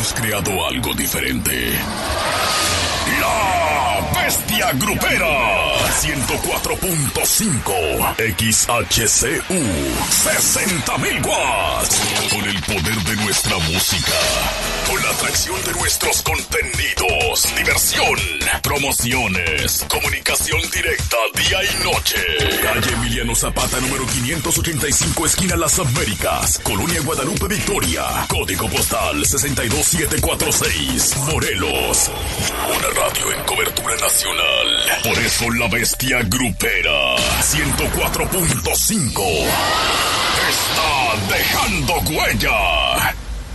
hemos creado algo diferente. La Bestia Grupera 104.5 XHCU 60.000 watts. Con el poder de nuestra música, con la atracción de nuestros contenidos, diversión, promociones, comunicación directa día y noche. Calle Emiliano Zapata, número 585, esquina Las Américas, Colonia Guadalupe, Victoria. Código postal 62746, Morelos. Una radio en cobertura nacional. Por eso la Bestia Grupera 104.5 está dejando huella.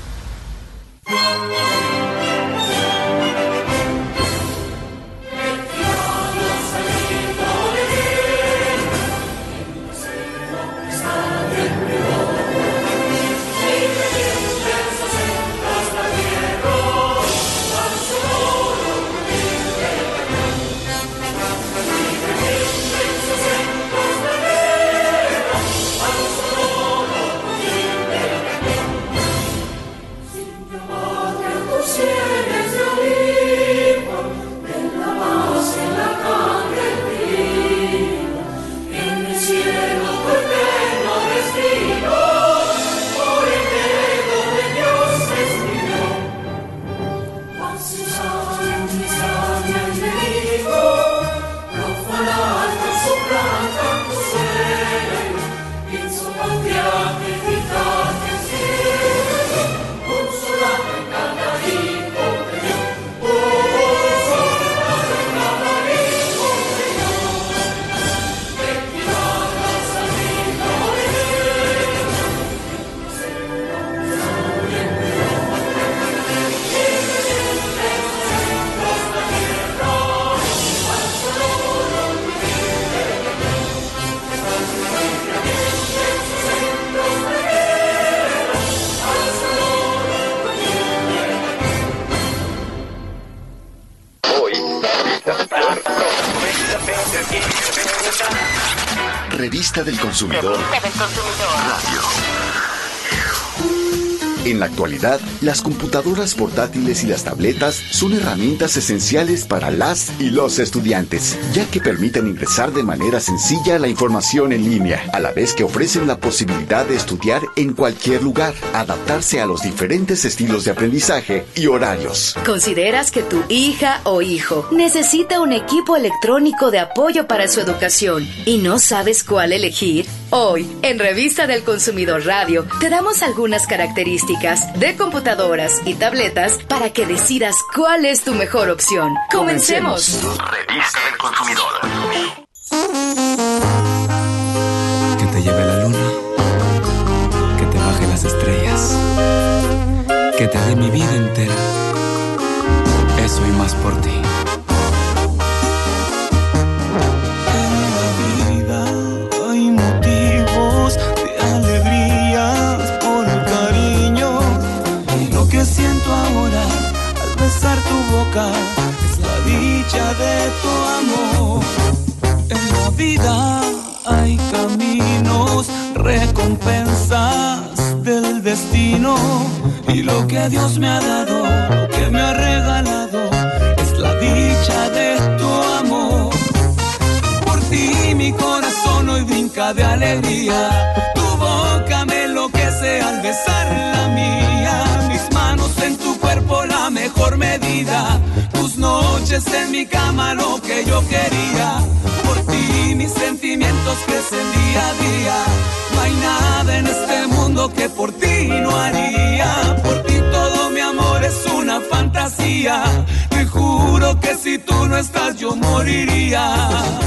Revista del Consumidor Radio. En la actualidad, las computadoras portátiles y las tabletas son herramientas esenciales para las y los estudiantes, ya que permiten ingresar de manera sencilla la información en línea, a la vez que ofrecen la posibilidad de estudiar en cualquier lugar, adaptarse a los diferentes estilos de aprendizaje y horarios. ¿Consideras que tu hija o hijo necesita un equipo electrónico de apoyo para su educación y no sabes cuál elegir? Hoy, en Revista del Consumidor Radio, te damos algunas características de computadoras y tabletas para que decidas cuál es tu mejor opción. ¡Comencemos! Revista del Consumidor. Que te lleve la luna, que te baje las estrellas, que te dé mi vida entera, eso y más por ti. Tu boca es la dicha de tu amor. En la vida hay caminos, recompensas del destino, y lo que Dios me ha dado, lo que me ha regalado, es la dicha de tu amor. Por ti mi corazón hoy brinca de alegría, tu boca me enloquece al besar la mía, mis manos en tu cuerpo la mejor medida, tus noches en mi cama lo que yo quería. Por ti mis sentimientos crecen día a día, no hay nada en este mundo que por ti no haría. Por ti todo mi amor es una fantasía, te juro que si tú no estás yo moriría.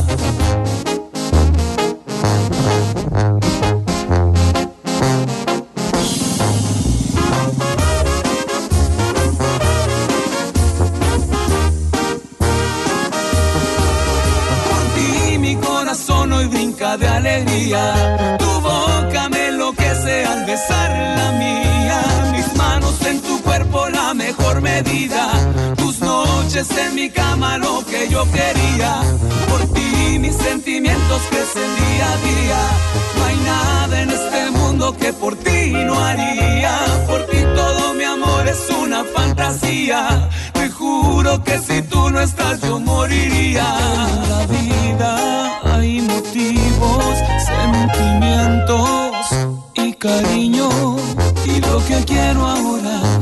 Hoy brinca de alegría, tu boca me enloquece al besar la mía, mis manos en tu cuerpo la mejor medida, tus noches en mi cama lo que yo quería. Por ti mis sentimientos crecen día a día, no hay nada en este mundo que por ti no haría. Por ti todo mi amor es una fantasía, juro que si tú no estás yo moriría. En la vida hay motivos, sentimientos y cariño, y lo que quiero ahora